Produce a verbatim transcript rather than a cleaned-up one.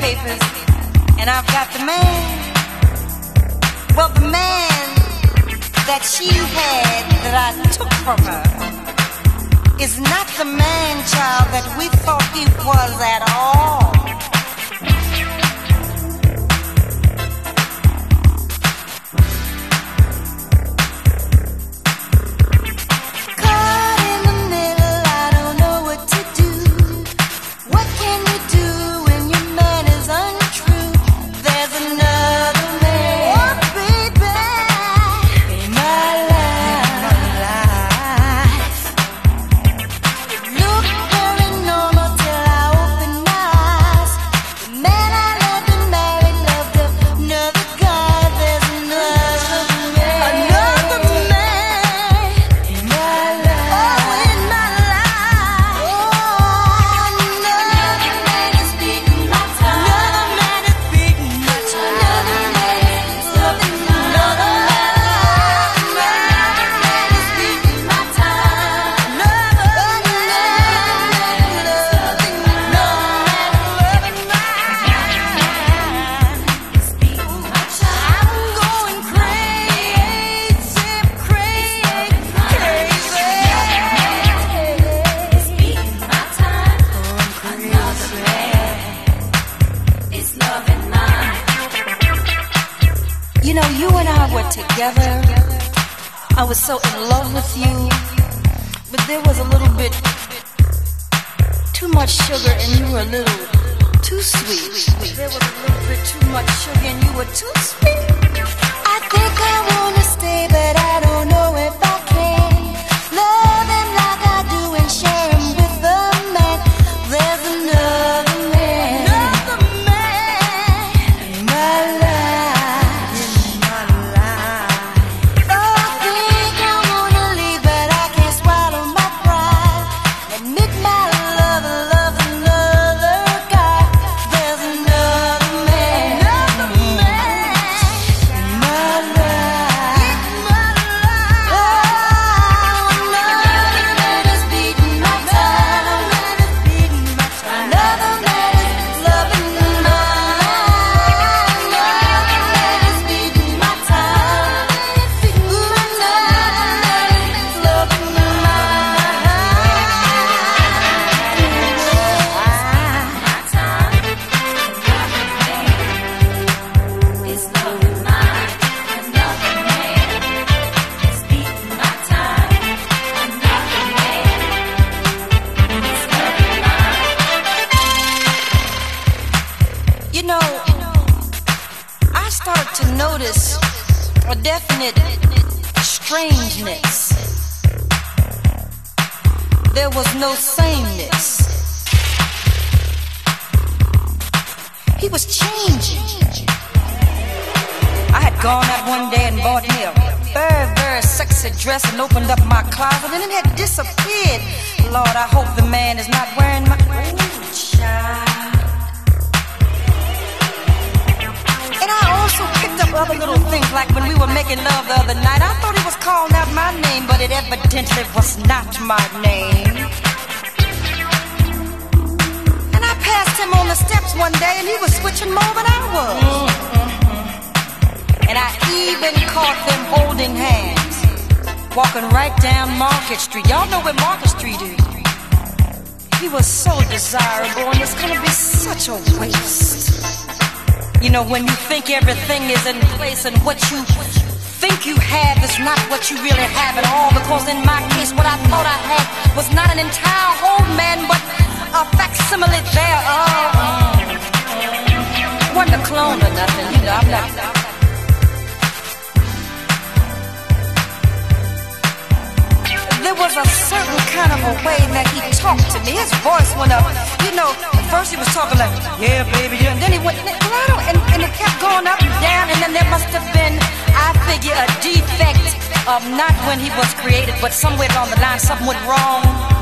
papers, and I've got the man. Well, the man that she had that I took from her is not the man, child, that we thought he was at all. You know, you and I were together. I was so in love with you, but there was a little bit too much sugar and you were a little too sweet. There was a little bit too much sugar and you were too sweet. I think I wanna stay, but I don't know if I can. Love him like I do and share him with the man. There's another man, another man in my life, in my life. Oh, I think I wanna leave, but I can't swallow my pride. Admit my love, love another guy. There's another man, another man in my life, in my life. Oh, another man is beating my time. Another man is loving mine. Another man is beating my time. Another man is loving You know, I start to notice a definite strangeness. There was no sameness. He was changing. I had gone out one day and bought me a very, very sexy dress and opened up my closet and it had disappeared. Lord, I hope the man is not wearing my... Ooh, child. And I also picked up other little things, like when we were making love the other night. I thought he was calling out my name, but it evidently was not my name. And I passed him on the steps one day, and he was switching more than I was. And I even caught them holding hands, walking right down Market Street. Y'all know where Market Street is. He was so desirable, and it's gonna be such a waste. You know, when you think everything is in place and what you think you have is not what you really have at all. Because in my case, what I thought I had was not an entire whole man, but a facsimile thereof. It wasn't a clone or nothing, you know, I'm not... There was a certain kind of a way that he talked to me. His voice went up. You know, at first he was talking like, yeah, baby, yeah. And then he went, and, and, and it kept going up and down. And then there must have been, I figure, a defect of not when he was created, but somewhere along the line something went wrong.